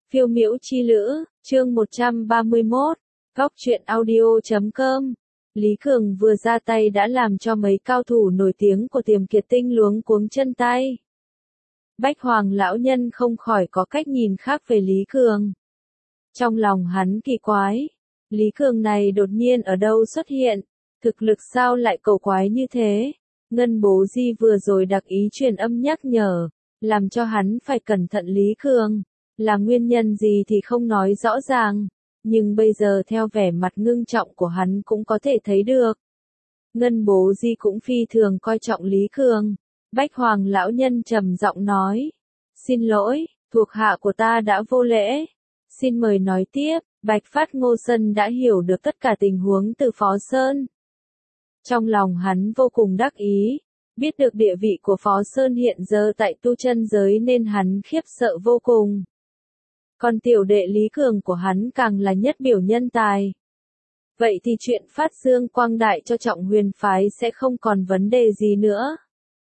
Phiêu miễu chi lữ, chương 131, góc truyện audio.com. Lý Cường vừa ra tay đã làm cho mấy cao thủ nổi tiếng của Tiềm Kiệt Tinh luống cuống chân tay. Bách Hoàng lão nhân không khỏi có cách nhìn khác về Lý Cường. Trong lòng hắn kỳ quái, Lý Cường này đột nhiên ở đâu xuất hiện, thực lực sao lại cầu quái như thế? Ngân Bố Di vừa rồi đặc ý truyền âm nhắc nhở, làm cho hắn phải cẩn thận Lý Cường. Là nguyên nhân gì thì không nói rõ ràng, nhưng bây giờ theo vẻ mặt ngưng trọng của hắn cũng có thể thấy được. Ngân Bố Di cũng phi thường coi trọng Lý Cường. Bách Hoàng lão nhân trầm giọng nói, xin lỗi, thuộc hạ của ta đã vô lễ. Xin mời nói tiếp. Bạch Phát Ngô Sân đã hiểu được tất cả tình huống từ Phó Sơn. Trong lòng hắn vô cùng đắc ý, biết được địa vị của Phó Sơn hiện giờ tại tu chân giới nên hắn khiếp sợ vô cùng. Còn tiểu đệ Lý Cường của hắn càng là nhất biểu nhân tài. Vậy thì chuyện phát dương quang đại cho Trọng Huyền phái sẽ không còn vấn đề gì nữa.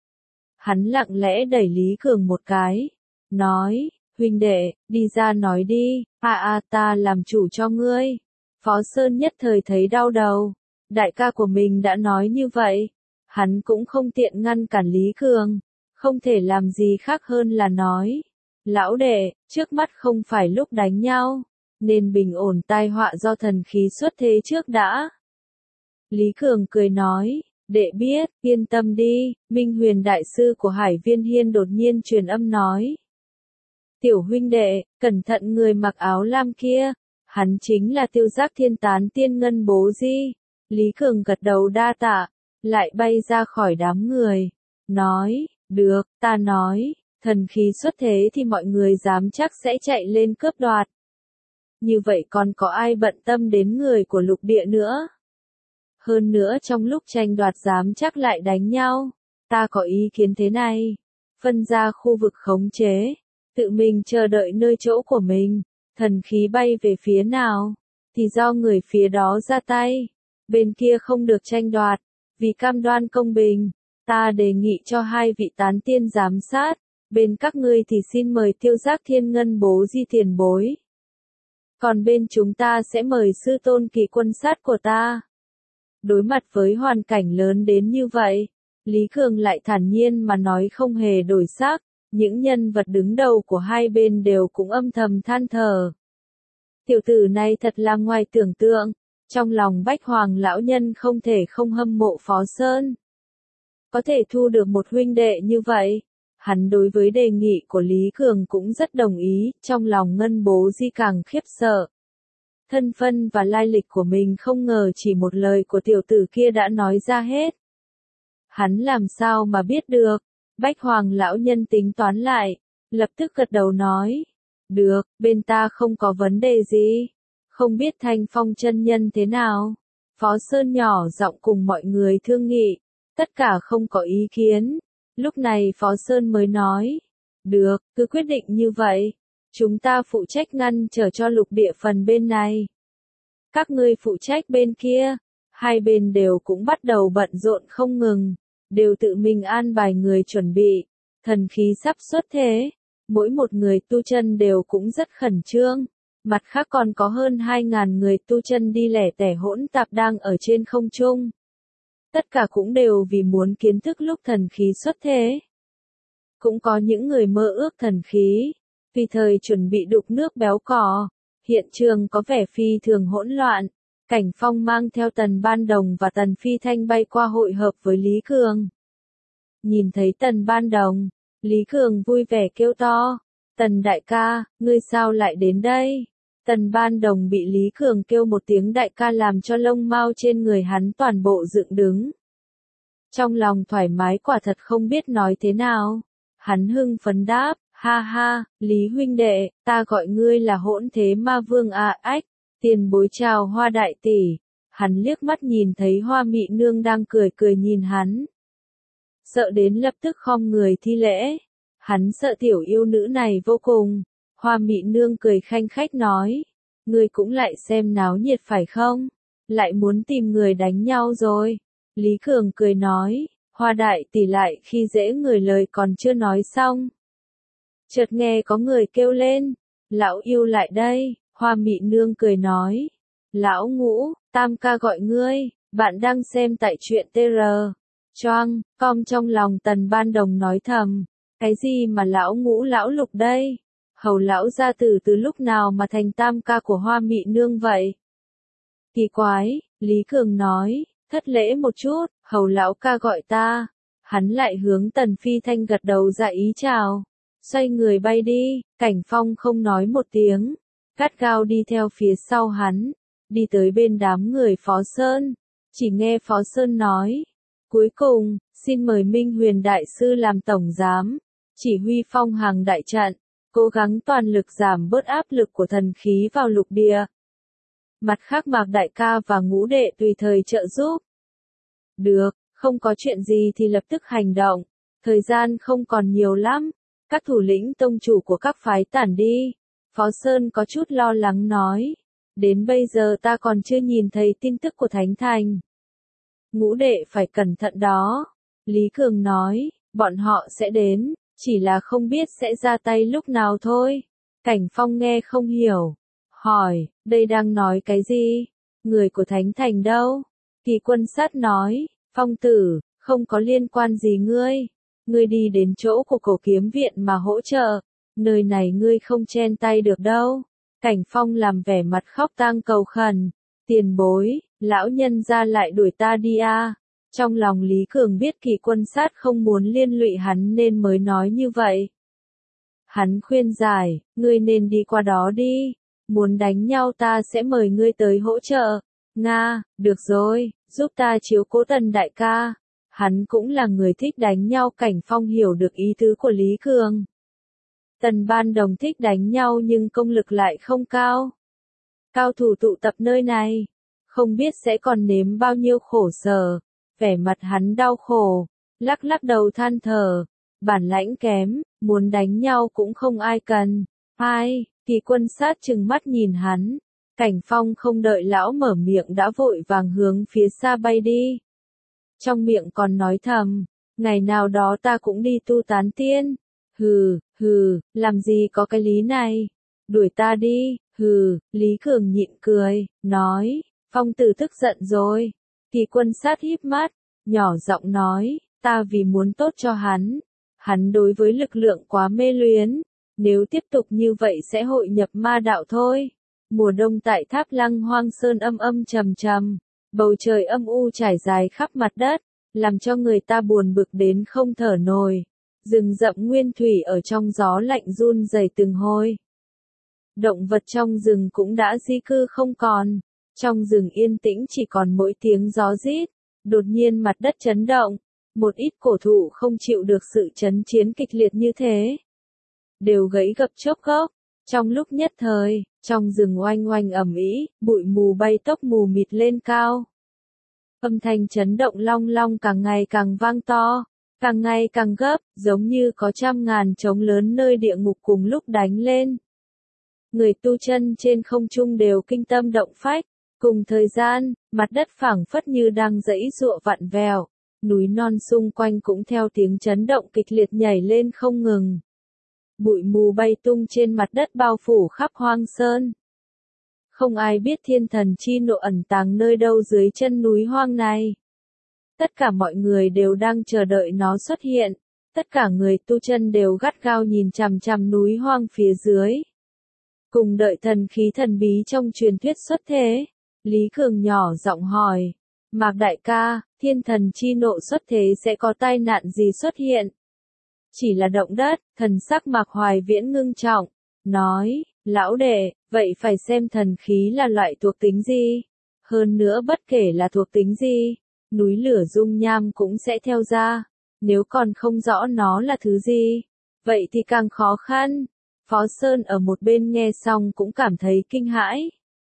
Hắn lặng lẽ đẩy Lý Cường một cái, nói, huynh đệ, đi ra nói đi, ta làm chủ cho ngươi. Phó Sơn nhất thời thấy đau đầu, đại ca của mình đã nói như vậy, hắn cũng không tiện ngăn cản Lý Cường, không thể làm gì khác hơn là nói. Lão đệ, trước mắt không phải lúc đánh nhau, nên bình ổn tai họa do thần khí xuất thế trước đã. Lý Cường cười nói, đệ biết, yên tâm đi. Minh Huyền đại sư của Hải Viên Hiên đột nhiên truyền âm nói. Tiểu huynh đệ, cẩn thận người mặc áo lam kia, hắn chính là Tiêu Giác Thiên Tán Tiên Ngân Bố Di. Lý Cường gật đầu đa tạ, lại bay ra khỏi đám người, nói, được, ta nói. Thần khí xuất thế thì mọi người dám chắc sẽ chạy lên cướp đoạt. Như vậy còn có ai bận tâm đến người của lục địa nữa? Hơn nữa trong lúc tranh đoạt dám chắc lại đánh nhau. Ta có ý kiến thế này. Phân ra khu vực khống chế. Tự mình chờ đợi nơi chỗ của mình. Thần khí bay về phía nào, thì do người phía đó ra tay. Bên kia không được tranh đoạt. Vì cam đoan công bình, ta đề nghị cho hai vị tán tiên giám sát. Bên các ngươi thì xin mời Tiêu Giác Thiên Ngân Bố Di tiền bối. Còn bên chúng ta sẽ mời sư tôn kỳ quân sát của ta. Đối mặt với hoàn cảnh lớn đến như vậy, Lý Cường lại thản nhiên mà nói không hề đổi sắc. Những nhân vật đứng đầu của hai bên đều cũng âm thầm than thở. Tiểu tử này thật là ngoài tưởng tượng. Trong lòng Bách Hoàng lão nhân không thể không hâm mộ Phó Sơn. Có thể thu được một huynh đệ như vậy. Hắn đối với đề nghị của Lý Cường cũng rất đồng ý, trong lòng Ngân Bố Di càng khiếp sợ. Thân phân và lai lịch của mình không ngờ chỉ một lời của tiểu tử kia đã nói ra hết. Hắn làm sao mà biết được? Bách Hoàng lão nhân tính toán lại, lập tức gật đầu nói. Được, bên ta không có vấn đề gì. Không biết Thanh Phong chân nhân thế nào? Phó Sơn nhỏ giọng cùng mọi người thương nghị, tất cả không có ý kiến. Lúc này Phó Sơn mới nói, được, cứ quyết định như vậy, chúng ta phụ trách ngăn trở cho lục địa phần bên này. Các ngươi phụ trách bên kia, hai bên đều cũng bắt đầu bận rộn không ngừng, đều tự mình an bài người chuẩn bị, thần khí sắp xuất thế, mỗi một người tu chân đều cũng rất khẩn trương, mặt khác còn có hơn 2.000 người tu chân đi lẻ tẻ hỗn tạp đang ở trên không trung. Tất cả cũng đều vì muốn kiến thức lúc thần khí xuất thế. Cũng có những người mơ ước thần khí, vì thời chuẩn bị đục nước béo cò. Hiện trường có vẻ phi thường hỗn loạn. Cảnh Phong mang theo Tần Ban Đồng và Tần Phi Thanh bay qua hội hợp với Lý Cường. Nhìn thấy Tần Ban Đồng, Lý Cường vui vẻ kêu to. Tần đại ca, ngươi sao lại đến đây? Tần Ban Đồng bị Lý Cường kêu một tiếng đại ca làm cho lông mao trên người hắn toàn bộ dựng đứng. Trong lòng thoải mái quả thật không biết nói thế nào. Hắn hưng phấn đáp, ha ha, Lý huynh đệ, ta gọi ngươi là Hỗn Thế Ma Vương ách, tiền bối chào Hoa đại tỷ. Hắn liếc mắt nhìn thấy Hoa Mị Nương đang cười cười nhìn hắn. Sợ đến lập tức khom người thi lễ. Hắn sợ tiểu yêu nữ này vô cùng. Hoa Mị Nương cười khanh khách nói, ngươi cũng lại xem náo nhiệt phải không? Lại muốn tìm người đánh nhau rồi. Lý Cường cười nói, Hoa đại tỷ lại khi dễ người lời còn chưa nói xong. Chợt nghe có người kêu lên, Lão yêu lại đây, Hoa Mị Nương cười nói. Lão Ngũ, Tam ca gọi ngươi, bạn đang xem tại truyện TR. Choang, com trong lòng Tần Ban Đồng nói thầm. Cái gì mà Lão Ngũ Lão Lục đây? Hầu lão gia tử từ lúc nào mà thành tam ca của Hoa Mị Nương vậy? Kỳ quái, Lý Cường nói, thất lễ một chút, hầu lão ca gọi ta. Hắn lại hướng Tần Phi Thanh gật đầu dạ ý chào. Xoay người bay đi, Cảnh Phong không nói một tiếng. Gắt gao đi theo phía sau hắn. Đi tới bên đám người Phó Sơn. Chỉ nghe Phó Sơn nói. Cuối cùng, xin mời Minh Huyền Đại Sư làm tổng giám. Chỉ huy phong hàng đại trận. Cố gắng toàn lực giảm bớt áp lực của thần khí vào lục địa. Mặt khác Mạc Đại ca và Ngũ đệ tùy thời trợ giúp. Được, không có chuyện gì thì lập tức hành động. Thời gian không còn nhiều lắm. Các thủ lĩnh tông chủ của các phái tản đi. Phó Sơn có chút lo lắng nói. Đến bây giờ ta còn chưa nhìn thấy tin tức của Thánh Thành. Ngũ đệ phải cẩn thận đó. Lý Cường nói, bọn họ sẽ đến. Chỉ là không biết sẽ ra tay lúc nào thôi. Cảnh Phong nghe không hiểu. Hỏi, đây đang nói cái gì? Người của Thánh Thành đâu? Kỳ Quân Sát nói, Phong tử, không có liên quan gì ngươi. Ngươi đi đến chỗ của Cổ Kiếm Viện mà hỗ trợ. Nơi này ngươi không chen tay được đâu. Cảnh Phong làm vẻ mặt khóc tang cầu khẩn. Tiền bối, lão nhân ra lại đuổi ta đi à. Trong lòng Lý Cường biết Kỳ Quân Sát không muốn liên lụy hắn nên mới nói như vậy. Hắn khuyên giải, ngươi nên đi qua đó đi. Muốn đánh nhau ta sẽ mời ngươi tới hỗ trợ. Nga, được rồi, giúp ta chiếu cố Tần đại ca. Hắn cũng là người thích đánh nhau. Cảnh Phong hiểu được ý tứ của Lý Cường. Tần Ban Đồng thích đánh nhau nhưng công lực lại không cao. Cao thủ tụ tập nơi này, không biết sẽ còn nếm bao nhiêu khổ sở. Vẻ mặt hắn đau khổ, lắc lắc đầu than thở. Bản lãnh kém, muốn đánh nhau cũng không ai cần. Ai, Kỳ Quân Sát trừng mắt nhìn hắn. Cảnh Phong không đợi lão mở miệng đã vội vàng hướng phía xa bay đi. Trong miệng còn nói thầm, ngày nào đó ta cũng đi tu tán tiên. Hừ, làm gì có cái lý này. Đuổi ta đi, Lý Cường nhịn cười, nói, Phong tử tức giận rồi. Kỳ Quân Sát híp mắt, nhỏ giọng nói, ta vì muốn tốt cho hắn. Hắn đối với lực lượng quá mê luyến. Nếu tiếp tục như vậy sẽ hội nhập ma đạo thôi. Mùa đông tại Tháp Lăng Hoang Sơn âm âm trầm trầm. Bầu trời âm u trải dài khắp mặt đất. Làm cho người ta buồn bực đến không thở nổi. Rừng rậm nguyên thủy ở trong gió lạnh run rẩy từng hồi. Động vật trong rừng cũng đã di cư không còn. Trong rừng yên tĩnh chỉ còn mỗi tiếng gió rít. Đột nhiên mặt đất chấn động. Một ít cổ thụ không chịu được sự chấn chiến kịch liệt như thế. Đều gãy gập chốc gốc. Trong lúc nhất thời, trong rừng oanh oanh ầm ĩ, bụi mù bay tốc mù mịt lên cao. Âm thanh chấn động long long càng ngày càng vang to, càng ngày càng gấp, giống như có trăm ngàn trống lớn nơi địa ngục cùng lúc đánh lên. Người tu chân trên không trung đều kinh tâm động phách. Cùng thời gian, mặt đất phảng phất như đang giãy giụa vặn vẹo. Núi non xung quanh cũng theo tiếng chấn động kịch liệt nhảy lên không ngừng. Bụi mù bay tung trên mặt đất bao phủ khắp hoang sơn. Không ai biết thiên thần chi nộ ẩn tàng nơi đâu dưới chân núi hoang này. Tất cả mọi người đều đang chờ đợi nó xuất hiện. Tất cả người tu chân đều gắt gao nhìn chằm chằm núi hoang phía dưới. Cùng đợi thần khí thần bí trong truyền thuyết xuất thế. Lý Cường nhỏ giọng hỏi. Mạc đại ca, thiên thần chi nộ xuất thế sẽ có tai nạn gì xuất hiện? Chỉ là động đất, thần sắc Mạc Hoài Viễn ngưng trọng. Nói, lão đệ, vậy phải xem thần khí là loại thuộc tính gì? Hơn nữa bất kể là thuộc tính gì, núi lửa dung nham cũng sẽ theo ra. Nếu còn không rõ nó là thứ gì, vậy thì càng khó khăn. Phó Sơn ở một bên nghe xong cũng cảm thấy kinh hãi.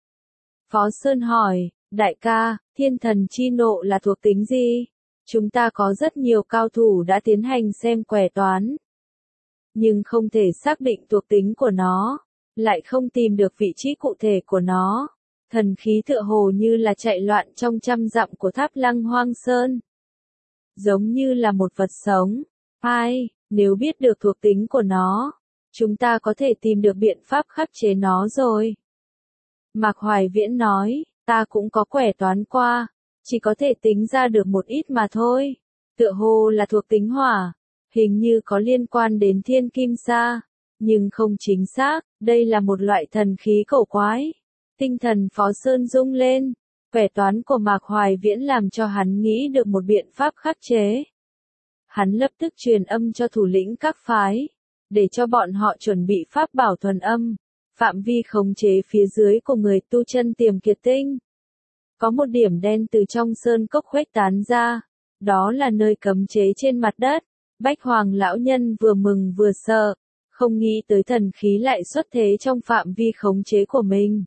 Phó Sơn hỏi, đại ca, thiên thần chi nộ là thuộc tính gì? Chúng ta có rất nhiều cao thủ đã tiến hành xem quẻ toán. Nhưng không thể xác định thuộc tính của nó. Lại không tìm được vị trí cụ thể của nó. Thần khí tựa hồ như là chạy loạn trong trăm dặm của Tháp Lăng Hoang Sơn. Giống như là một vật sống. Ai, nếu biết được thuộc tính của nó, chúng ta có thể tìm được biện pháp khắc chế nó rồi. Mạc Hoài Viễn nói, ta cũng có quẻ toán qua, chỉ có thể tính ra được một ít mà thôi. Tựa hồ là thuộc tính hỏa, hình như có liên quan đến thiên kim sa, nhưng không chính xác, đây là một loại thần khí cổ quái. Tinh thần Phó Sơn rung lên, quẻ toán của Mạc Hoài Viễn làm cho hắn nghĩ được một biện pháp khắc chế. Hắn lập tức truyền âm cho thủ lĩnh các phái, để cho bọn họ chuẩn bị pháp bảo thuần âm, phạm vi khống chế phía dưới của người tu chân Tiềm Kiệt Tinh. Có một điểm đen từ trong sơn cốc khuếch tán ra, đó là nơi cấm chế trên mặt đất. Bách Hoàng lão nhân vừa mừng vừa sợ, không nghĩ tới thần khí lại xuất thế trong phạm vi khống chế của mình.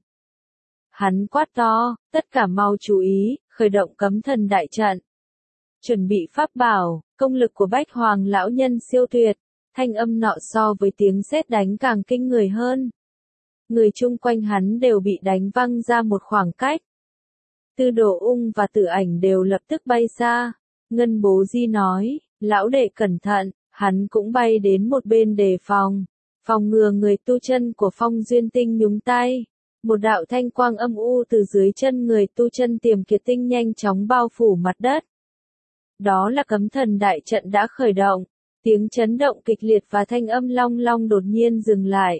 Hắn quát to, tất cả mau chú ý, khởi động cấm thần đại trận. Chuẩn bị pháp bảo, công lực của Bách Hoàng lão nhân siêu tuyệt, thanh âm nọ so với tiếng sét đánh càng kinh người hơn. Người chung quanh hắn đều bị đánh văng ra một khoảng cách. Tư Đồ Ung và Tử Ảnh đều lập tức bay xa. Ngân Bố Di nói, lão đệ cẩn thận, hắn cũng bay đến một bên đề phòng ngừa người tu chân của Phong Duyên Tinh nhúng tay. Một đạo thanh quang âm u từ dưới chân người tu chân Tiềm Kiệt Tinh nhanh chóng bao phủ mặt đất. Đó là cấm thần đại trận đã khởi động, tiếng chấn động kịch liệt và thanh âm long long đột nhiên dừng lại.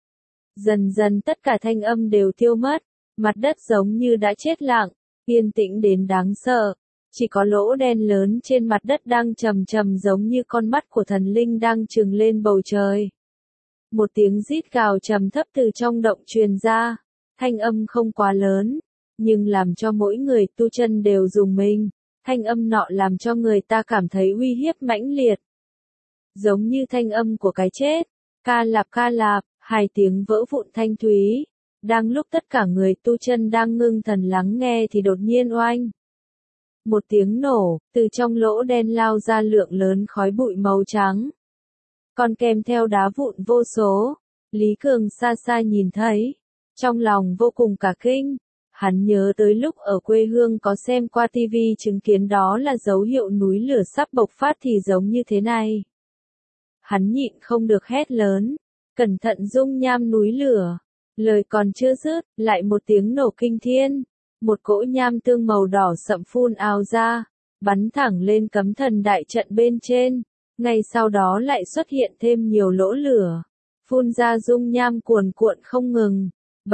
Dần dần tất cả thanh âm đều tiêu mất, mặt đất giống như đã chết lặng, yên tĩnh đến đáng sợ. Chỉ có lỗ đen lớn trên mặt đất đang trầm trầm giống như con mắt của thần linh đang trừng lên bầu trời. Một tiếng rít gào trầm thấp từ trong động truyền ra, thanh âm không quá lớn, nhưng làm cho mỗi người tu chân đều rùng mình. Thanh âm nọ làm cho người ta cảm thấy uy hiếp mãnh liệt. Giống như thanh âm của cái chết, ca lạp, hai tiếng vỡ vụn thanh thúy. Đang lúc tất cả người tu chân đang ngưng thần lắng nghe thì đột nhiên oanh. Một tiếng nổ, từ trong lỗ đen lao ra lượng lớn khói bụi màu trắng. Còn kèm theo đá vụn vô số, Lý Cường xa xa nhìn thấy, trong lòng vô cùng cả kinh. Hắn nhớ tới lúc ở quê hương có xem qua TV chứng kiến đó là dấu hiệu núi lửa sắp bộc phát thì giống như thế này. Hắn nhịn không được hét lớn, cẩn thận dung nham núi lửa. Lời còn chưa dứt, lại một tiếng nổ kinh thiên. Một cỗ nham tương màu đỏ sậm phun ào ra, bắn thẳng lên cấm thần đại trận bên trên. Ngay sau đó lại xuất hiện thêm nhiều lỗ lửa, phun ra dung nham cuồn cuộn không ngừng.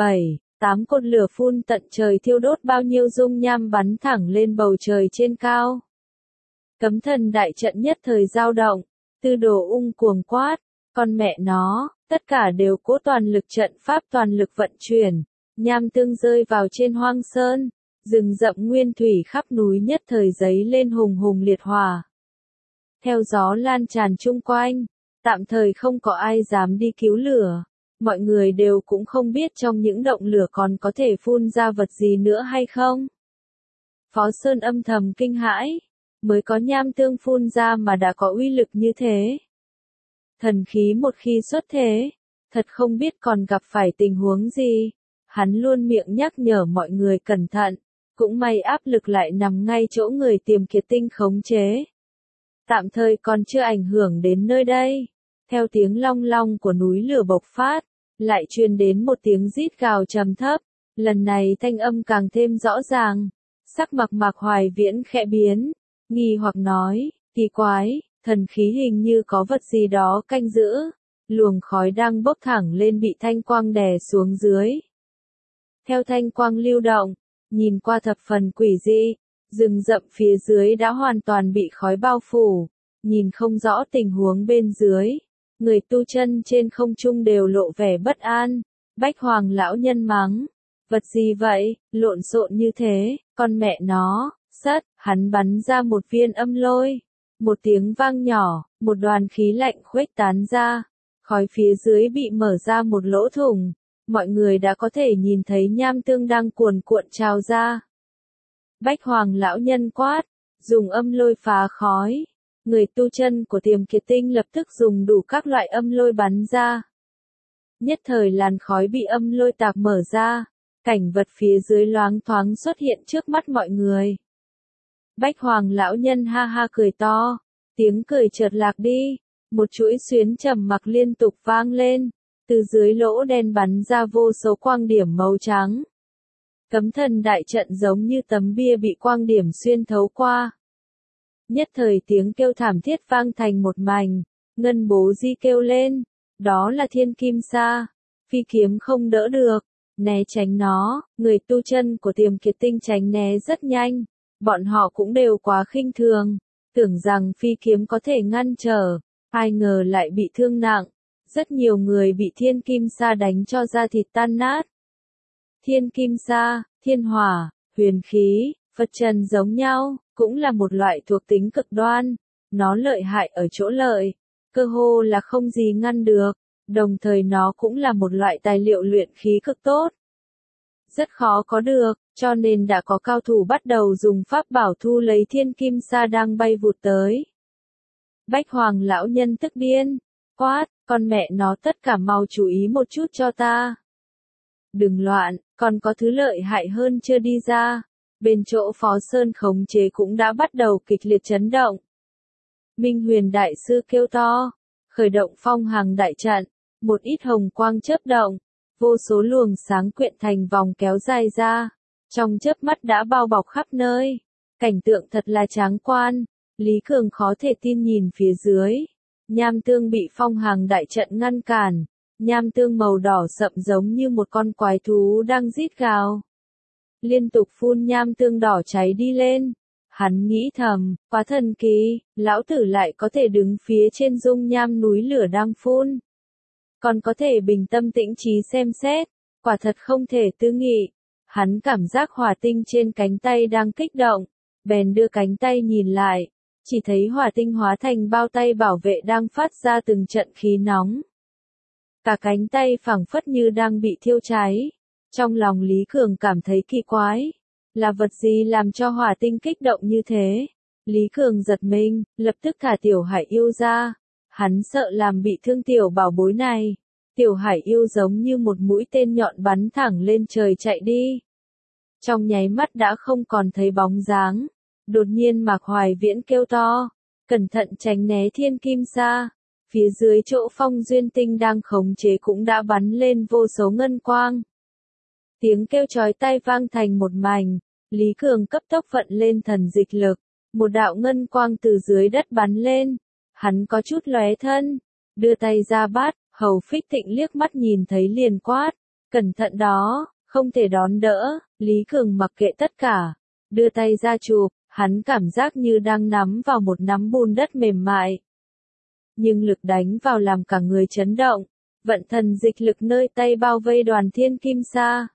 7-8 cột lửa phun tận trời thiêu đốt bao nhiêu dung nham bắn thẳng lên bầu trời trên cao. Cấm thần đại trận nhất thời dao động, Tư Đồ Ung cuồng quát, con mẹ nó, tất cả đều cố toàn lực trận pháp toàn lực vận chuyển. Nham tương rơi vào trên hoang sơn, rừng rậm nguyên thủy khắp núi nhất thời giấy lên hùng hùng liệt hỏa. Theo gió lan tràn chung quanh, tạm thời không có ai dám đi cứu lửa, mọi người đều cũng không biết trong những động lửa còn có thể phun ra vật gì nữa hay không. Phó Sơn âm thầm kinh hãi, mới có nham tương phun ra mà đã có uy lực như thế. Thần khí một khi xuất thế, thật không biết còn gặp phải tình huống gì. Hắn luôn miệng nhắc nhở mọi người cẩn thận, cũng may áp lực lại nằm ngay chỗ người Tiềm Kiệt Tinh khống chế. Tạm thời còn chưa ảnh hưởng đến nơi đây. Theo tiếng long long của núi lửa bộc phát, lại truyền đến một tiếng rít gào trầm thấp, lần này thanh âm càng thêm rõ ràng. Sắc mặt Mạc Hoài Viễn khẽ biến, nghi hoặc nói, kỳ quái, thần khí hình như có vật gì đó canh giữ. Luồng khói đang bốc thẳng lên bị thanh quang đè xuống dưới. Theo thanh quang lưu động, nhìn qua thập phần quỷ dị, rừng rậm phía dưới đã hoàn toàn bị khói bao phủ, nhìn không rõ tình huống bên dưới. Người tu chân trên không trung đều lộ vẻ bất an. Bách Hoàng lão nhân mắng, vật gì vậy, lộn xộn như thế, con mẹ nó, hắn bắn ra một viên âm lôi. Một tiếng vang nhỏ, một đoàn khí lạnh khuếch tán ra, khói phía dưới bị mở ra một lỗ thủng. Mọi người đã có thể nhìn thấy nham tương đang cuồn cuộn trào ra. Bách Hoàng lão nhân quát, dùng âm lôi phá khói. Người tu chân của Tiềm Kiệt Tinh lập tức dùng đủ các loại âm lôi bắn ra. Nhất thời làn khói bị âm lôi tạc mở ra, cảnh vật phía dưới loáng thoáng xuất hiện trước mắt mọi người. Bách Hoàng lão nhân ha ha cười to, tiếng cười chợt lạc đi, Một chuỗi xuyến trầm mặc liên tục vang lên, từ dưới lỗ đen bắn ra vô số quang điểm màu trắng. Cấm thần đại trận giống như tấm bia bị quang điểm xuyên thấu qua. Nhất thời tiếng kêu thảm thiết vang thành một mảnh, Ngân Bố Di kêu lên, đó là Thiên Kim Sa, phi kiếm không đỡ được, né tránh nó, người tu chân của Tiềm Kiệt Tinh tránh né rất nhanh, bọn họ cũng đều quá khinh thường, tưởng rằng phi kiếm có thể ngăn trở, ai ngờ lại bị thương nặng, rất nhiều người bị Thiên Kim Sa đánh cho da thịt tan nát. Thiên Kim Sa, thiên hỏa, huyền khí, Phật trần giống nhau, cũng là một loại thuộc tính cực đoan, nó lợi hại ở chỗ lợi, cơ hồ là không gì ngăn được, đồng thời nó cũng là một loại tài liệu luyện khí cực tốt. Rất khó có được, cho nên đã có cao thủ bắt đầu dùng pháp bảo thu lấy Thiên Kim Sa đang bay vụt tới. Bách Hoàng lão nhân tức điên, quát, con mẹ nó tất cả mau chú ý một chút cho ta. Đừng loạn, còn có thứ lợi hại hơn chưa đi ra. Bên chỗ Phó Sơn khống chế cũng đã bắt đầu kịch liệt chấn động. Minh Huyền Đại Sư kêu to, khởi động phong hằng đại trận, một ít hồng quang chớp động, vô số luồng sáng quyện thành vòng kéo dài ra, trong chớp mắt đã bao bọc khắp nơi. Cảnh tượng thật là tráng quan, Lý Cường khó thể tin nhìn phía dưới. Nham tương bị phong hằng đại trận ngăn cản, nham tương màu đỏ sậm giống như một con quái thú đang rít gào. Liên tục phun nham tương đỏ cháy đi lên. Hắn nghĩ thầm, quá thần kỳ, lão tử lại có thể đứng phía trên dung nham núi lửa đang phun. Còn có thể bình tâm tĩnh trí xem xét, quả thật không thể tư nghị. Hắn cảm giác hỏa tinh trên cánh tay đang kích động, bèn đưa cánh tay nhìn lại, chỉ thấy hỏa tinh hóa thành bao tay bảo vệ đang phát ra từng trận khí nóng. Cả cánh tay phảng phất như đang bị thiêu cháy. Trong lòng Lý Cường cảm thấy kỳ quái, là vật gì làm cho hỏa tinh kích động như thế? Lý Cường giật mình, lập tức thả Tiểu Hải Yêu ra. Hắn sợ làm bị thương tiểu bảo bối này. Tiểu Hải Yêu giống như một mũi tên nhọn bắn thẳng lên trời chạy đi. Trong nháy mắt đã không còn thấy bóng dáng. Đột nhiên Mạc Hoài Viễn kêu to, cẩn thận tránh né Thiên Kim Sa. Phía dưới chỗ Phong Duyên Tinh đang khống chế cũng đã bắn lên vô số ngân quang. Tiếng kêu chói tai vang thành một mảnh, Lý Cường cấp tốc vận lên thần dịch lực, một đạo ngân quang từ dưới đất bắn lên, hắn có chút lóe thân, đưa tay ra bắt, Hầu Phích Thịnh liếc mắt nhìn thấy liền quát, cẩn thận đó, không thể đón đỡ, Lý Cường mặc kệ tất cả, đưa tay ra chụp, hắn cảm giác như đang nắm vào một nắm bùn đất mềm mại. Nhưng lực đánh vào làm cả người chấn động, vận thần dịch lực nơi tay bao vây đoàn Thiên Kim Sa.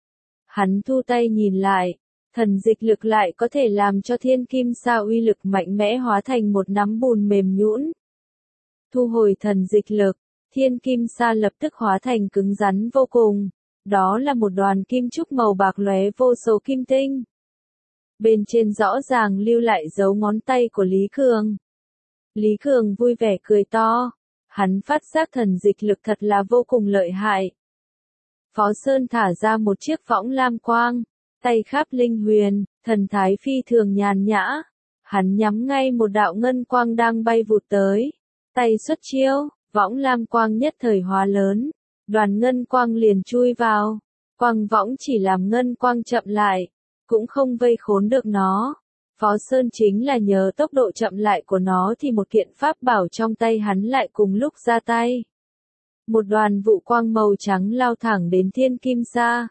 Hắn thu tay nhìn lại, thần dịch lực lại có thể làm cho Thiên Kim Sa uy lực mạnh mẽ hóa thành một nắm bùn mềm nhũn. Thu hồi thần dịch lực, Thiên Kim Sa lập tức hóa thành cứng rắn vô cùng, đó là một đoàn kim trúc màu bạc lóe vô số kim tinh. Bên trên rõ ràng lưu lại dấu ngón tay của Lý Cường. Lý Cường vui vẻ cười to, hắn phát giác thần dịch lực thật là vô cùng lợi hại. Phó Sơn thả ra một chiếc võng lam quang, tay khắp linh huyền, thần thái phi thường nhàn nhã. Hắn nhắm ngay một đạo ngân quang đang bay vụt tới, tay xuất chiêu, võng lam quang nhất thời hóa lớn, đoàn ngân quang liền chui vào, quang võng chỉ làm ngân quang chậm lại, cũng không vây khốn được nó. Phó Sơn chính là nhờ tốc độ chậm lại của nó thì một kiện pháp bảo trong tay hắn lại cùng lúc ra tay. Một đoàn vụ quang màu trắng lao thẳng đến Thiên Kim Sa.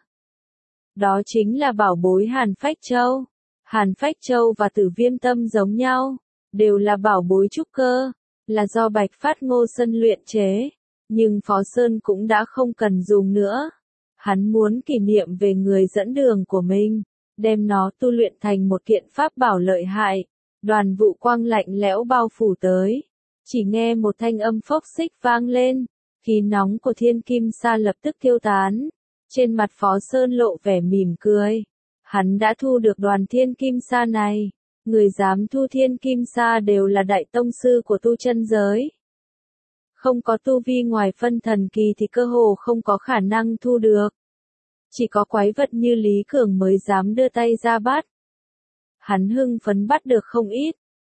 Đó chính là bảo bối Hàn Phách Châu. Hàn Phách Châu và Tử Viêm Tâm giống nhau, đều là bảo bối trúc cơ, là do Bạch Phát Ngô Sơn luyện chế. Nhưng Phó Sơn cũng đã không cần dùng nữa. Hắn muốn kỷ niệm về người dẫn đường của mình, đem nó tu luyện thành một kiện pháp bảo lợi hại. Đoàn vụ quang lạnh lẽo bao phủ tới. Chỉ nghe một thanh âm phốc xích vang lên. Khí nóng của Thiên Kim Sa lập tức tiêu tán. Trên mặt Phó Sơn lộ vẻ mỉm cười. Hắn đã thu được đoàn Thiên Kim Sa này. Người dám thu Thiên Kim Sa đều là đại tông sư của tu chân giới. Không có tu vi ngoài phân thần kỳ thì cơ hồ không có khả năng thu được. Chỉ có quái vật như Lý Cường mới dám đưa tay ra bắt. Hắn hưng phấn bắt được không ít.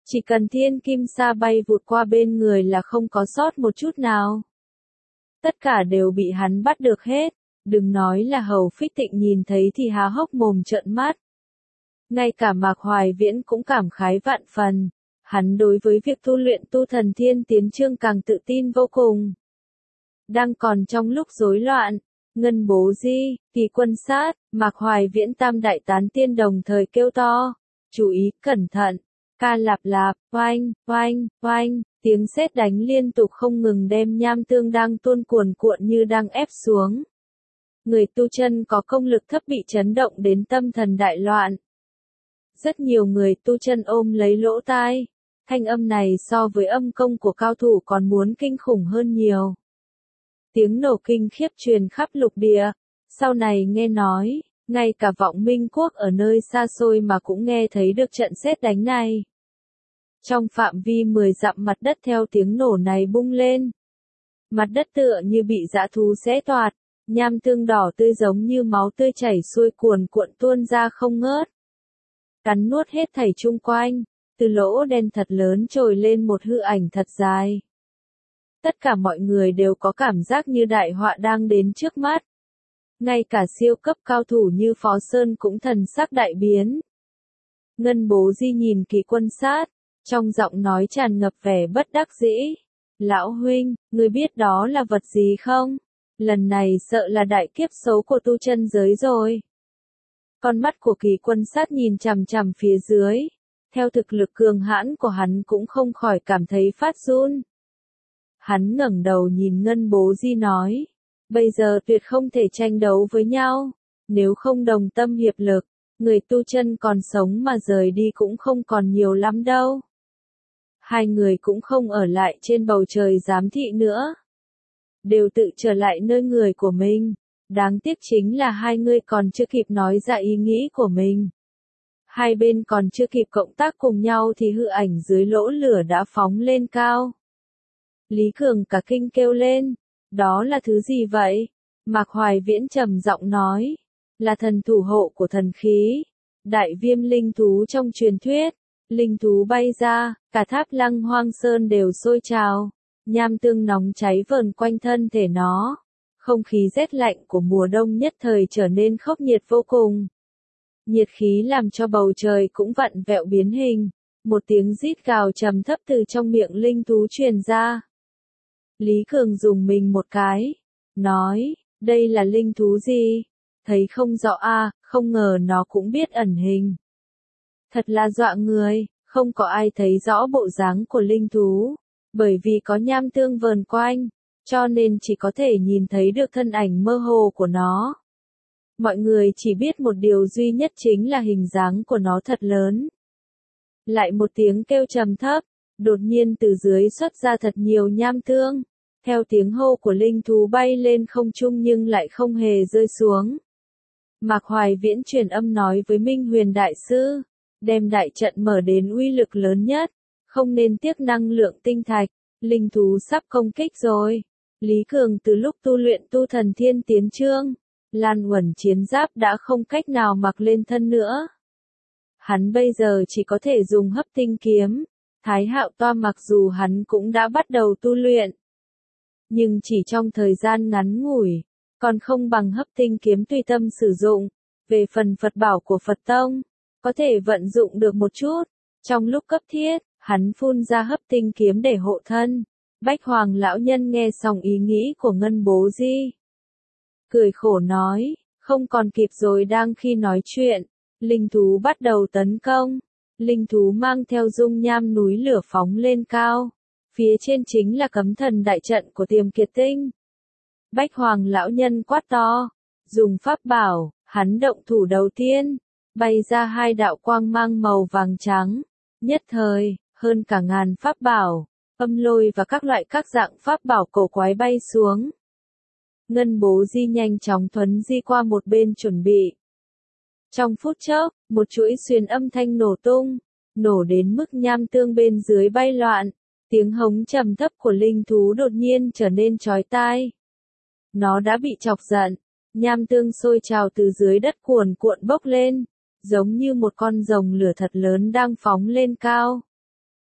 Chỉ cần thiên kim sa bay vụt qua bên người là không có sót một chút nào. Tất cả đều bị hắn bắt được hết, đừng nói là Hầu Phích Tịnh nhìn thấy thì há hốc mồm trợn mắt. Ngay cả Mạc Hoài Viễn cũng cảm khái vạn phần, hắn đối với việc tu luyện tu thần thiên tiến chương càng tự tin vô cùng. Đang còn trong lúc rối loạn, Ngân Bố Di, Kỳ Quân Sát, Mạc Hoài Viễn tam đại tán tiên đồng thời kêu to, chú ý, cẩn thận, ca lạp lạp, oanh, oanh, oanh, tiếng sét đánh liên tục không ngừng đem nham tương đang tuôn cuồn cuộn như đang ép xuống. Người tu chân có công lực thấp bị chấn động đến tâm thần đại loạn. Rất nhiều người tu chân ôm lấy lỗ tai, thanh âm này so với âm công của cao thủ còn muốn kinh khủng hơn nhiều. Tiếng nổ kinh khiếp truyền khắp lục địa, sau này nghe nói, ngay cả Vọng Minh Quốc ở nơi xa xôi mà cũng nghe thấy được trận sét đánh này. Trong phạm vi 10 dặm mặt đất theo tiếng nổ này bung lên. Mặt đất tựa như bị dã thú xé toạc, nham tương đỏ tươi giống như máu tươi chảy xuôi cuồn cuộn tuôn ra không ngớt. Cắn nuốt hết thảy chung quanh, từ lỗ đen thật lớn trồi lên một hư ảnh thật dài. Tất cả mọi người đều có cảm giác như đại họa đang đến trước mắt. Ngay cả siêu cấp cao thủ như Phó Sơn cũng thần sắc đại biến. Ngân Bố Di nhìn Kỳ Quân Sát, trong giọng nói tràn ngập vẻ bất đắc dĩ. Lão huynh, ngươi biết đó là vật gì không? Lần này sợ là đại kiếp xấu của tu chân giới rồi. Con mắt của Kỳ Quân Sát nhìn chằm chằm phía dưới. Theo thực lực cường hãn của hắn cũng không khỏi cảm thấy phát run. Hắn ngẩng đầu nhìn Ngân Bố Di nói. Bây giờ tuyệt không thể tranh đấu với nhau. Nếu không đồng tâm hiệp lực, người tu chân còn sống mà rời đi cũng không còn nhiều lắm đâu. Hai người cũng không ở lại trên bầu trời giám thị nữa. Đều tự trở lại nơi người của mình. Đáng tiếc chính là hai người còn chưa kịp nói ra ý nghĩ của mình. Hai bên còn chưa kịp cộng tác cùng nhau thì hư ảnh dưới lỗ lửa đã phóng lên cao. Lý Cường cả kinh kêu lên. Đó là thứ gì vậy? Mạc Hoài Viễn trầm giọng nói. Là thần thủ hộ của thần khí. Đại viêm linh thú trong truyền thuyết. Linh thú bay ra, cả tháp Lăng Hoang Sơn đều sôi trào. Nham tương nóng cháy vờn quanh thân thể nó. Không khí rét lạnh của mùa đông nhất thời trở nên khốc nhiệt vô cùng. Nhiệt khí làm cho bầu trời cũng vặn vẹo biến hình. Một tiếng rít gào trầm thấp từ trong miệng linh thú truyền ra. Lý Cường dùng mình một cái. Nói, đây là linh thú gì? Thấy không rõ không ngờ nó cũng biết ẩn hình. Thật là dọa người, không có ai thấy rõ bộ dáng của linh thú. Bởi vì có nham tương vờn quanh, cho nên chỉ có thể nhìn thấy được thân ảnh mơ hồ của nó. Mọi người chỉ biết một điều duy nhất chính là hình dáng của nó thật lớn. Lại một tiếng kêu trầm thấp, đột nhiên từ dưới xuất ra thật nhiều nham tương. Theo tiếng hô của linh thú bay lên không trung nhưng lại không hề rơi xuống. Mạc Hoài Viễn truyền âm nói với Minh Huyền Đại Sư, đem đại trận mở đến uy lực lớn nhất, không nên tiếc năng lượng tinh thạch, linh thú sắp công kích rồi. Lý Cường từ lúc tu luyện tu thần thiên tiến chương, Lan Uẩn chiến giáp đã không cách nào mặc lên thân nữa. Hắn bây giờ chỉ có thể dùng hấp tinh kiếm. Thái Hạo Toa mặc dù hắn cũng đã bắt đầu tu luyện, nhưng chỉ trong thời gian ngắn ngủi, còn không bằng hấp tinh kiếm tùy tâm sử dụng. Về phần Phật bảo của Phật Tông, có thể vận dụng được một chút. Trong lúc cấp thiết, hắn phun ra hấp tinh kiếm để hộ thân. Bách Hoàng lão nhân nghe xong ý nghĩ của Ngân Bố Di. Cười khổ nói, không còn kịp rồi. Đang khi nói chuyện, linh thú bắt đầu tấn công. Linh thú mang theo dung nham núi lửa phóng lên cao. Phía trên chính là cấm thần đại trận của Tiềm Kiệt Tinh. Bách Hoàng lão nhân quát to, dùng pháp bảo, hắn động thủ đầu tiên, bay ra hai đạo quang mang màu vàng trắng. Nhất thời, hơn cả ngàn pháp bảo, âm lôi và các loại các dạng pháp bảo cổ quái bay xuống. Ngân Bố Di nhanh chóng thuấn di qua một bên chuẩn bị. Trong phút chốc, một chuỗi xuyên âm thanh nổ tung, nổ đến mức nham tương bên dưới bay loạn. Tiếng hống trầm thấp của linh thú đột nhiên trở nên chói tai. Nó đã bị chọc giận, nham tương sôi trào từ dưới đất cuồn cuộn bốc lên, giống như một con rồng lửa thật lớn đang phóng lên cao.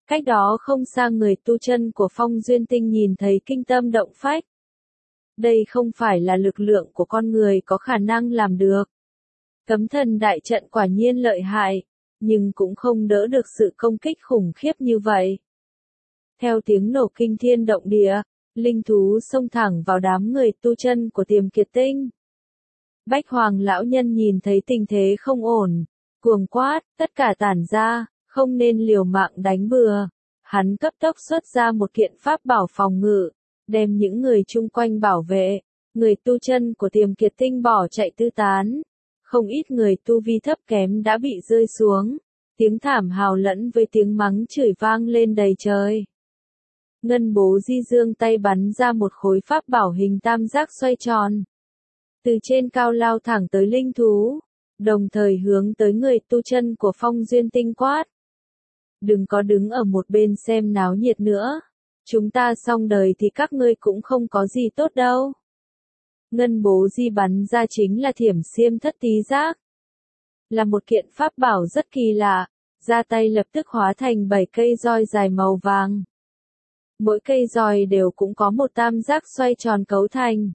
Cách đó không xa người tu chân của Phong Duyên Tinh nhìn thấy kinh tâm động phách. Đây không phải là lực lượng của con người có khả năng làm được. Cấm thần đại trận quả nhiên lợi hại, nhưng cũng không đỡ được sự công kích khủng khiếp như vậy. Theo tiếng nổ kinh thiên động địa, linh thú xông thẳng vào đám người tu chân của Tiềm Kiệt Tinh. Bách Hoàng lão nhân nhìn thấy tình thế không ổn, cuồng quát, tất cả tản ra, không nên liều mạng đánh bừa. Hắn cấp tốc xuất ra một kiện pháp bảo phòng ngự, đem những người chung quanh bảo vệ. Người tu chân của Tiềm Kiệt Tinh bỏ chạy tứ tán. Không ít người tu vi thấp kém đã bị rơi xuống. Tiếng thảm hào lẫn với tiếng mắng chửi vang lên đầy trời. Ngân Bố Di giương tay bắn ra một khối pháp bảo hình tam giác xoay tròn. Từ trên cao lao thẳng tới linh thú, đồng thời hướng tới người tu chân của Phong Duyên Tinh quát. Đừng có đứng ở một bên xem náo nhiệt nữa. Chúng ta xong đời thì các ngươi cũng không có gì tốt đâu. Ngân Bố Di bắn ra chính là Thiểm Xiêm Thất Tí Giác. Là một kiện pháp bảo rất kỳ lạ, ra tay lập tức hóa thành 7 cây roi dài màu vàng. Mỗi cây roi đều cũng có một tam giác xoay tròn cấu thành.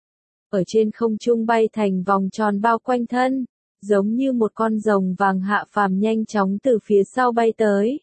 Ở trên không trung bay thành vòng tròn bao quanh thân, giống như một con rồng vàng hạ phàm nhanh chóng từ phía sau bay tới.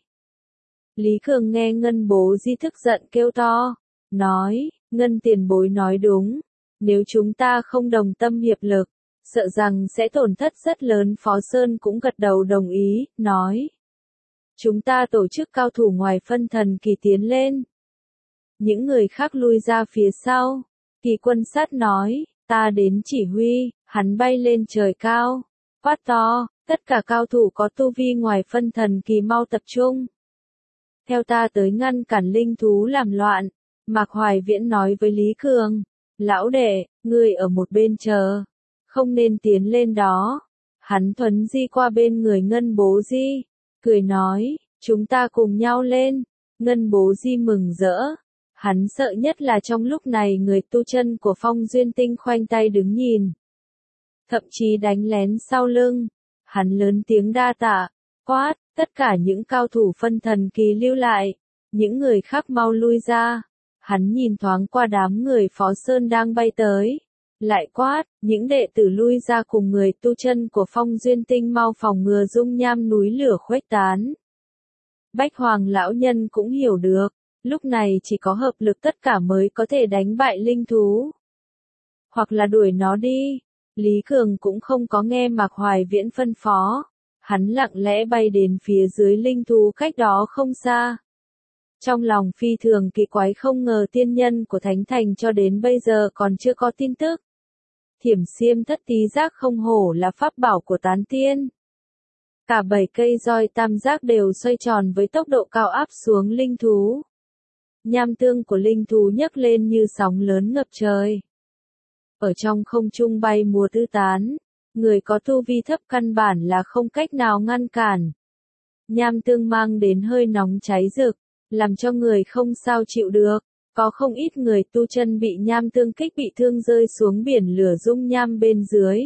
Lý Cường nghe Ngân Bố Di tức giận kêu to, nói, Ngân tiền bối nói đúng, nếu chúng ta không đồng tâm hiệp lực, sợ rằng sẽ tổn thất rất lớn. Phó Sơn cũng gật đầu đồng ý, nói, chúng ta tổ chức cao thủ ngoài phân thần kỳ tiến lên. Những người khác lui ra phía sau. Kỳ Quân Sát nói, ta đến chỉ huy. Hắn bay lên trời cao, quát to, tất cả cao thủ có tu vi ngoài phân thần kỳ mau tập trung. Theo ta tới ngăn cản linh thú làm loạn. Mạc Hoài Viễn nói với Lý Cường, lão đệ, ngươi ở một bên chờ, không nên tiến lên đó. Hắn thuấn di qua bên người Ngân Bố Di, cười nói, chúng ta cùng nhau lên. Ngân Bố Di mừng rỡ. Hắn sợ nhất là trong lúc này người tu chân của Phong Duyên Tinh khoanh tay đứng nhìn. Thậm chí đánh lén sau lưng. Hắn lớn tiếng đa tạ, quát, tất cả những cao thủ phân thần kỳ lưu lại. Những người khác mau lui ra. Hắn nhìn thoáng qua đám người Phó Sơn đang bay tới. Lại quát, những đệ tử lui ra cùng người tu chân của Phong Duyên Tinh mau phòng ngừa dung nham núi lửa khuếch tán. Bách Hoàng lão nhân cũng hiểu được. Lúc này chỉ có hợp lực tất cả mới có thể đánh bại linh thú. Hoặc là đuổi nó đi. Lý Cường cũng không có nghe Mạc Hoài Viễn phân phó. Hắn lặng lẽ bay đến phía dưới linh thú cách đó không xa. Trong lòng phi thường kỳ quái, không ngờ tiên nhân của Thánh Thành cho đến bây giờ còn chưa có tin tức. Thiểm Xiêm Thất Tí Giác không hổ là pháp bảo của tán tiên. Cả 7 cây roi tam giác đều xoay tròn với tốc độ cao áp xuống linh thú. Nham tương của linh thú nhấc lên như sóng lớn ngập trời. Ở trong không trung bay múa tứ tán, người có tu vi thấp căn bản là không cách nào ngăn cản. Nham tương mang đến hơi nóng cháy rực, làm cho người không sao chịu được. Có không ít người tu chân bị nham tương kích bị thương rơi xuống biển lửa dung nham bên dưới.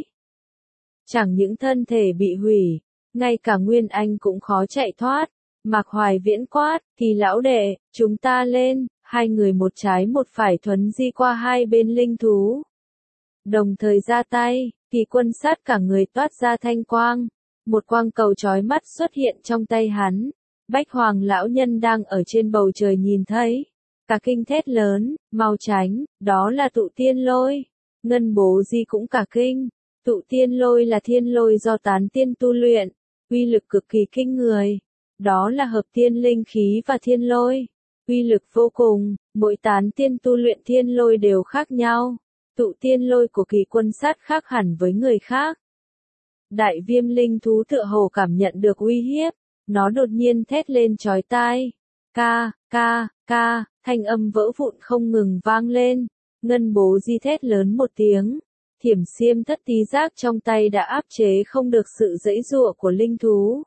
Chẳng những thân thể bị hủy, ngay cả Nguyên Anh cũng khó chạy thoát. Mạc Hoài Viễn quát, Kỳ lão đệ, chúng ta lên. Hai người một trái một phải thuấn di qua hai bên linh thú. Đồng thời ra tay, Kỳ Quân Sát cả người toát ra thanh quang. Một quang cầu chói mắt xuất hiện trong tay hắn. Bách Hoàng lão nhân đang ở trên bầu trời nhìn thấy. Cả kinh thét lớn, mau tránh, đó là tụ tiên lôi. Ngân Bố Di cũng cả kinh. Tụ tiên lôi là thiên lôi do tán tiên tu luyện. Uy lực cực kỳ kinh người. Đó là hợp tiên linh khí và thiên lôi. Uy lực vô cùng, mỗi tán tiên tu luyện thiên lôi đều khác nhau. Tụ tiên lôi của Kỳ Quân Sát khác hẳn với người khác. Đại viêm linh thú tựa hồ cảm nhận được uy hiếp. Nó đột nhiên thét lên chói tai. Ca, ca, ca, thanh âm vỡ vụn không ngừng vang lên. Ngân Bố Di thét lớn một tiếng. Thiểm Xiêm Thất Tí Giác trong tay đã áp chế không được sự giãy giụa của linh thú.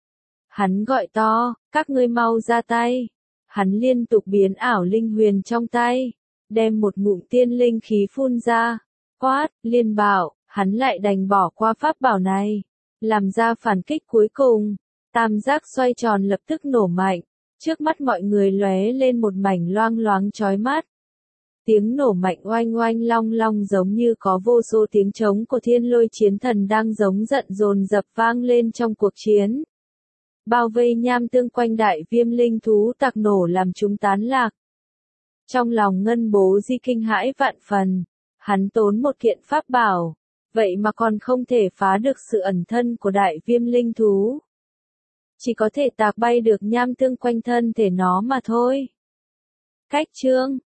Hắn gọi to, các ngươi mau ra tay. Hắn liên tục biến ảo linh huyền trong tay, đem một ngụm tiên linh khí phun ra. Quát, liên bảo, hắn lại đành bỏ qua pháp bảo này. Làm ra phản kích cuối cùng. Tam giác xoay tròn lập tức nổ mạnh. Trước mắt mọi người lóe lên một mảnh loang loáng chói mắt. Tiếng nổ mạnh oanh oanh long long giống như có vô số tiếng trống của thiên lôi chiến thần đang giống giận dồn dập vang lên trong cuộc chiến. Bao vây nham tương quanh đại viêm linh thú tạc nổ làm chúng tán lạc. Trong lòng Ngân Bố Di kinh hãi vạn phần, hắn tốn một kiện pháp bảo, vậy mà còn không thể phá được sự ẩn thân của đại viêm linh thú. Chỉ có thể tạc bay được nham tương quanh thân thể nó mà thôi. Cách chương